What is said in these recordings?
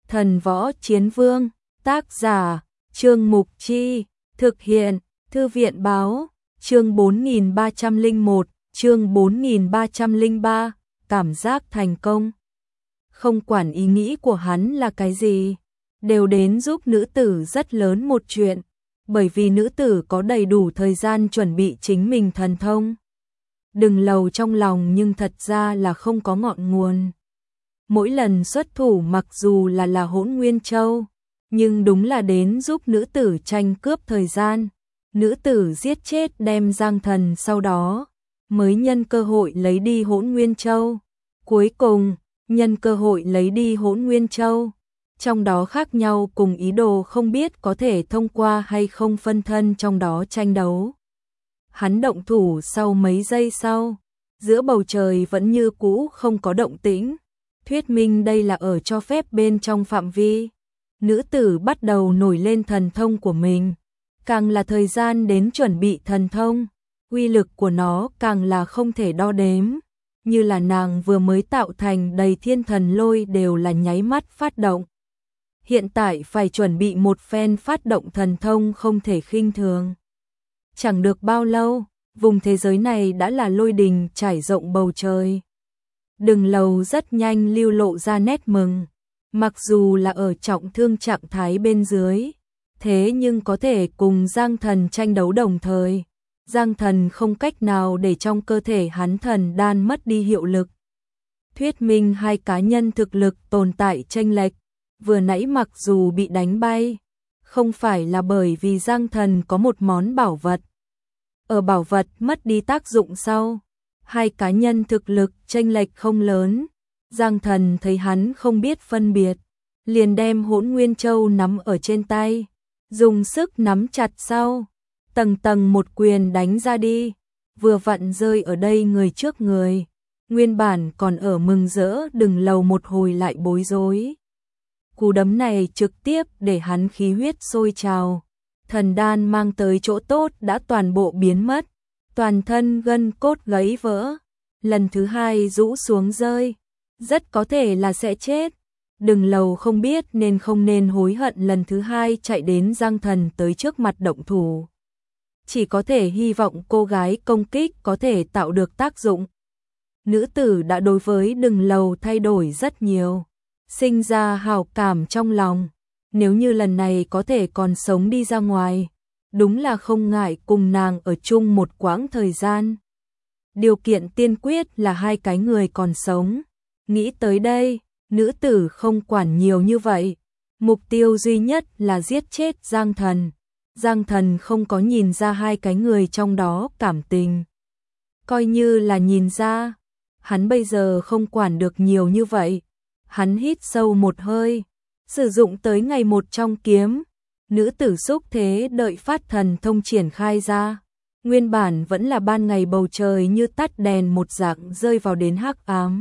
Thần Võ Chiến Vương, tác giả, Trương Mục Chi, thực hiện, Thư viện Báo, chương 4301, chương 4303, cảm giác thành công. Không quản ý nghĩ của hắn là cái gì, đều đến giúp nữ tử rất lớn một chuyện, bởi vì nữ tử có đầy đủ thời gian chuẩn bị chính mình thần thông. Đừng lầu trong lòng nhưng thật ra là không có ngọn nguồn. Mỗi lần xuất thủ mặc dù là Hỗn Nguyên Châu, nhưng đúng là đến giúp nữ tử tranh cướp thời gian. Nữ tử giết chết đem Giang Thần, sau đó mới nhân cơ hội lấy đi Hỗn Nguyên Châu. Cuối cùng, nhân cơ hội lấy đi Hỗn Nguyên Châu. Trong đó khác nhau cùng ý đồ không biết có thể thông qua hay không phân thân trong đó tranh đấu. Hắn động thủ sau mấy giây sau, giữa bầu trời vẫn như cũ không có động tĩnh. Thuyết minh đây là ở cho phép bên trong phạm vi. Nữ tử bắt đầu nổi lên thần thông của mình. Càng là thời gian đến chuẩn bị thần thông, uy lực của nó càng là không thể đo đếm. Như là nàng vừa mới tạo thành đầy thiên thần lôi đều là nháy mắt phát động. Hiện tại phải chuẩn bị một phen phát động thần thông không thể khinh thường. Chẳng được bao lâu, vùng thế giới này đã là lôi đình trải rộng bầu trời. Đừng lầu rất nhanh lưu lộ ra nét mừng. Mặc dù là ở trọng thương trạng thái bên dưới, thế nhưng có thể cùng Giang Thần tranh đấu đồng thời. Giang Thần không cách nào để trong cơ thể hắn thần đan mất đi hiệu lực. Thuyết minh hai cá nhân thực lực tồn tại chênh lệch. Vừa nãy mặc dù bị đánh bay, không phải là bởi vì Giang Thần có một món bảo vật. Ở bảo vật mất đi tác dụng sau, hai cá nhân thực lực chênh lệch không lớn. Giang Thần thấy hắn không biết phân biệt, liền đem Hỗn Nguyên Châu nắm ở trên tay, dùng sức nắm chặt sau, tầng tầng một quyền đánh ra đi, vừa vặn rơi ở đây người trước người. Nguyên bản còn ở mừng rỡ đừng lầu một hồi lại bối rối. Cú đấm này trực tiếp để hắn khí huyết sôi trào, thần đan mang tới chỗ tốt đã toàn bộ biến mất, toàn thân gân cốt gãy vỡ, lần thứ hai rũ xuống rơi, rất có thể là sẽ chết. Đừng lầu không biết nên không nên hối hận lần thứ hai chạy đến Giang Thần tới trước mặt động thủ. Chỉ có thể hy vọng cô gái công kích có thể tạo được tác dụng. Nữ tử đã đối với đừng lầu thay đổi rất nhiều, sinh ra hảo cảm trong lòng. Nếu như lần này có thể còn sống đi ra ngoài, đúng là không ngại cùng nàng ở chung một quãng thời gian. Điều kiện tiên quyết là hai cái người còn sống. Nghĩ tới đây, nữ tử không quản nhiều như vậy. Mục tiêu duy nhất là giết chết Giang Thần. Giang Thần không có nhìn ra hai cái người trong đó cảm tình. Coi như là nhìn ra, hắn bây giờ không quản được nhiều như vậy. Hắn hít sâu một hơi, sử dụng tới ngày một trong kiếm. Nữ tử xúc thế đợi phát thần thông triển khai ra. Nguyên bản vẫn là ban ngày bầu trời như tắt đèn một dạng rơi vào đến hắc ám.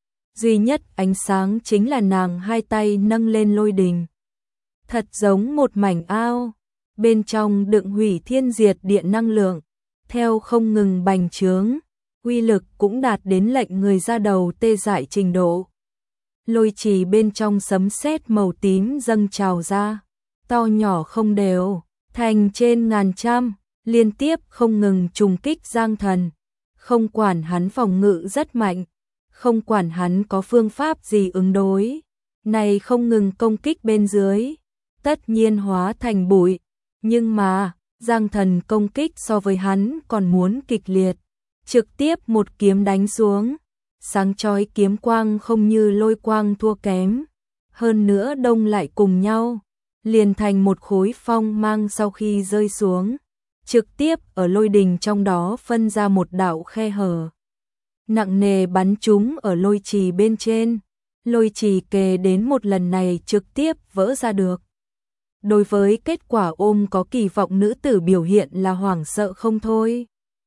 Duy nhất ánh sáng chính là nàng hai tay nâng lên lôi đình. Thật giống một mảnh ao, bên trong đựng hủy thiên diệt địa năng lượng, theo không ngừng bành trướng, uy lực cũng đạt đến lệnh người ra đầu tê dại trình độ. Lôi trì bên trong sấm sét màu tím dâng trào ra, to nhỏ không đều, thành trên ngàn trăm, liên tiếp không ngừng trùng kích Giang Thần. Không quản hắn phòng ngự rất mạnh, không quản hắn có phương pháp gì ứng đối, này không ngừng công kích bên dưới, tất nhiên hóa thành bụi. Nhưng mà, Giang Thần công kích so với hắn còn muốn kịch liệt, trực tiếp một kiếm đánh xuống. Sáng chói kiếm quang không như lôi quang thua kém, hơn nữa đông lại cùng nhau, liền thành một khối phong mang sau khi rơi xuống, trực tiếp ở lôi đình trong đó phân ra một đạo khe hở. Nặng nề bắn trúng ở lôi trì bên trên, lôi trì kề đến một lần này trực tiếp vỡ ra được. Đối với kết quả ôm có kỳ vọng nữ tử biểu hiện là hoảng sợ không thôi.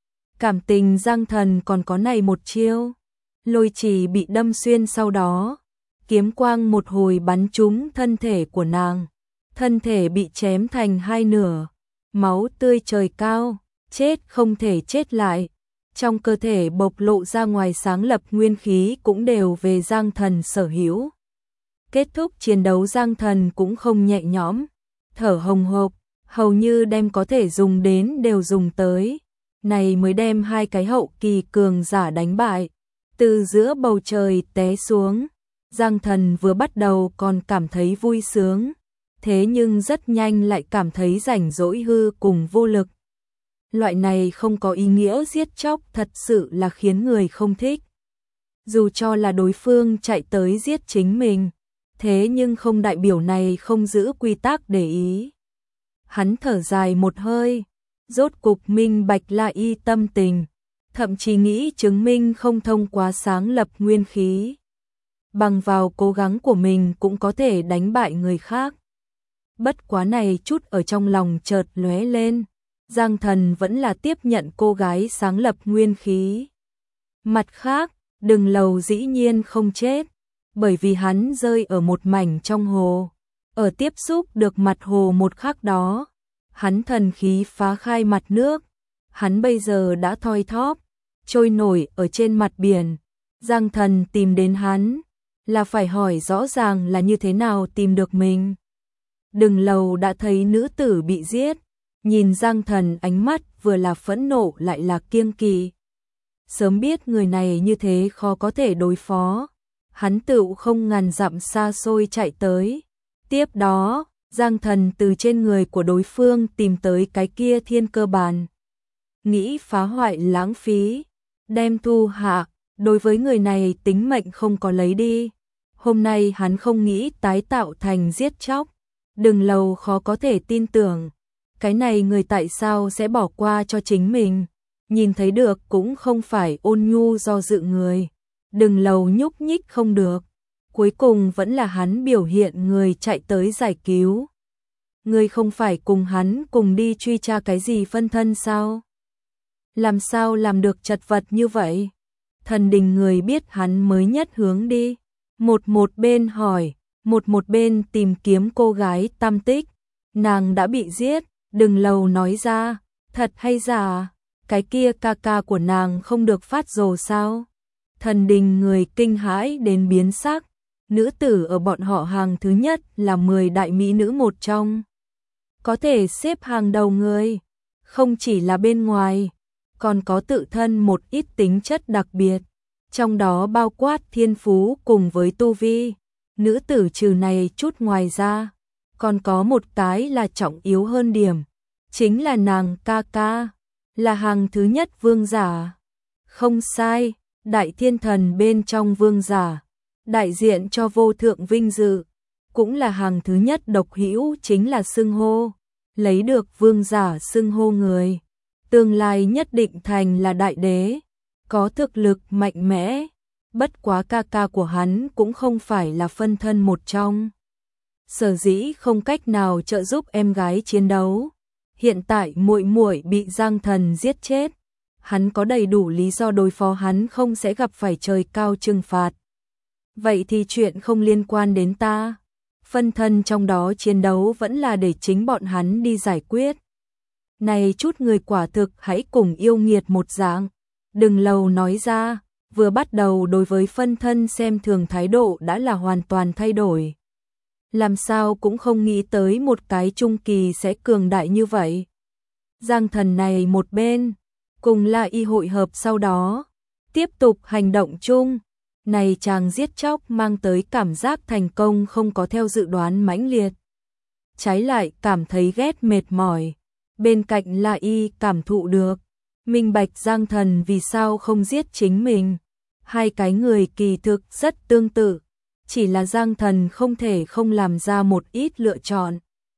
Cảm tình Giang Thần còn có này một chiêu. Lôi trì bị đâm xuyên sau đó, kiếm quang một hồi bắn trúng thân thể của nàng. Thân thể bị chém thành hai nửa, máu tươi trời cao, chết không thể chết lại. Trong cơ thể bộc lộ ra ngoài sáng lập nguyên khí cũng đều về Giang Thần sở hữu. Kết thúc chiến đấu Giang Thần cũng không nhẹ nhõm, thở hồng hộc, hầu như đem có thể dùng đến đều dùng tới. Này mới đem hai cái hậu kỳ cường giả đánh bại, từ giữa bầu trời té xuống. Giang Thần vừa bắt đầu còn cảm thấy vui sướng, thế nhưng rất nhanh lại cảm thấy rảnh rỗi hư cùng vô lực. Loại này không có ý nghĩa giết chóc thật sự là khiến người không thích. Dù cho là đối phương chạy tới giết chính mình, thế nhưng không đại biểu này không giữ quy tắc để ý. Hắn thở dài một hơi, rốt cục minh bạch La Y tâm tình, thậm chí nghĩ chứng minh không thông qua sáng lập nguyên khí. Bằng vào cố gắng của mình cũng có thể đánh bại người khác. Bất quá này chút ở trong lòng chợt lóe lên, Giang Thần vẫn là tiếp nhận cô gái sáng lập nguyên khí. Mặt khác, Đừng Lầu dĩ nhiên không chết, bởi vì hắn rơi ở một mảnh trong hồ. Ở tiếp xúc được mặt hồ một khắc đó, hắn thần khí phá khai mặt nước, hắn bây giờ đã thoi thóp, trôi nổi ở trên mặt biển. Giang Thần tìm đến hắn, là phải hỏi rõ ràng là như thế nào tìm được mình. Đừng Lầu đã thấy nữ tử bị giết, nhìn Giang Thần ánh mắt vừa là phẫn nộ lại là kiêng kỵ. Sớm biết người này như thế khó có thể đối phó, hắn tựu không ngàn dặm xa xôi chạy tới. Tiếp đó, Giang Thần từ trên người của đối phương tìm tới cái kia thiên cơ bàn. Nghĩ phá hoại lãng phí, đem thu hạ, đối với người này tính mệnh không có lấy đi. Hôm nay hắn không nghĩ tái tạo thành giết chóc. Đừng Lầu khó có thể tin tưởng, cái này người tại sao sẽ bỏ qua cho chính mình. Nhìn thấy được cũng không phải ôn nhu do dự người. Đừng Lầu nhúc nhích không được. Cuối cùng vẫn là hắn biểu hiện người chạy tới giải cứu. Người không phải cùng hắn cùng đi truy tra cái gì phân thân sao? Làm sao làm được chật vật như vậy? Thần Đình người biết hắn mới nhất hướng đi. Một bên hỏi, một bên tìm kiếm cô gái Tam Tích. Nàng đã bị giết, Đừng Lầu nói ra, thật hay giả? Cái kia ca ca của nàng không được phát rồ sao? Thần Đình người kinh hãi đến biến sắc. Nữ tử ở bọn họ hàng thứ nhất là 10 đại mỹ nữ một trong. Có thể xếp hàng đầu người. Không chỉ là bên ngoài, còn có tự thân một ít tính chất đặc biệt. Trong đó bao quát thiên phú cùng với tu vi. Nữ tử trừ này chút ngoài ra, còn có một cái là trọng yếu hơn điểm. Chính là nàng ca ca, là hàng thứ nhất vương giả. Không sai, đại thiên thần bên trong vương giả, đại diện cho vô thượng vinh dự, cũng là hàng thứ nhất độc hữu chính là xưng hô. Lấy được vương giả xưng hô người, tương lai nhất định thành là đại đế, có thực lực mạnh mẽ. Bất quá ca ca của hắn cũng không phải là phân thân một trong. Sở dĩ không cách nào trợ giúp em gái chiến đấu. Hiện tại muội muội bị Giang Thần giết chết, hắn có đầy đủ lý do đối phó hắn không sẽ gặp phải trời cao trừng phạt. Vậy thì chuyện không liên quan đến ta. Phân thân trong đó chiến đấu vẫn là để chính bọn hắn đi giải quyết. Này chút người quả thực hãy cùng yêu nghiệt một dạng. Đừng Lầu nói ra, vừa bắt đầu đối với phân thân xem thường thái độ đã là hoàn toàn thay đổi. Làm sao cũng không nghĩ tới một cái trung kỳ sẽ cường đại như vậy. Giang Thần này một bên, cùng La Y hội hợp sau đó, tiếp tục hành động chung. Này chàng giết chóc mang tới cảm giác thành công không có theo dự đoán mãnh liệt. Trái lại cảm thấy ghét mệt mỏi. Bên cạnh La Y cảm thụ được, minh bạch Giang Thần vì sao không giết chính mình. Hai cái người kỳ thực rất tương tự, chỉ là Giang Thần không thể không làm ra một ít lựa chọn.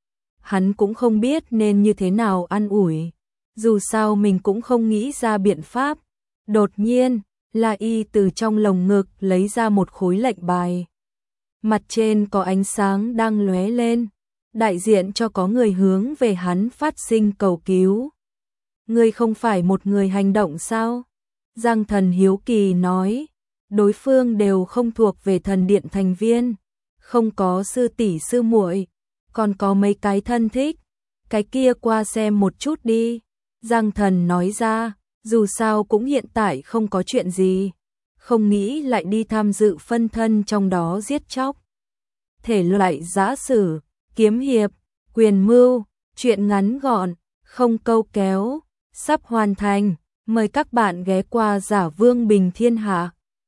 Hắn cũng không biết nên như thế nào an ủi, dù sao mình cũng không nghĩ ra biện pháp. Đột nhiên, La Y từ trong lồng ngực lấy ra một khối lệnh bài. Mặt trên có ánh sáng đang lóe lên, đại diện cho có người hướng về hắn phát sinh cầu cứu. Ngươi không phải một người hành động sao? Giang Thần hiếu kỳ nói, đối phương đều không thuộc về thần điện thành viên, không có sư tỷ sư muội, còn có mấy cái thân thích, cái kia qua xem một chút đi. Giang Thần nói ra, dù sao cũng hiện tại không có chuyện gì, không nghĩ lại đi tham dự phân thân trong đó giết chóc. thể loại giã sử, kiếm hiệp, quyền mưu, truyện ngắn gọn, không câu kéo, sắp hoàn thành. Mời các bạn ghé qua Giả Vương Bình Thiên Hạ.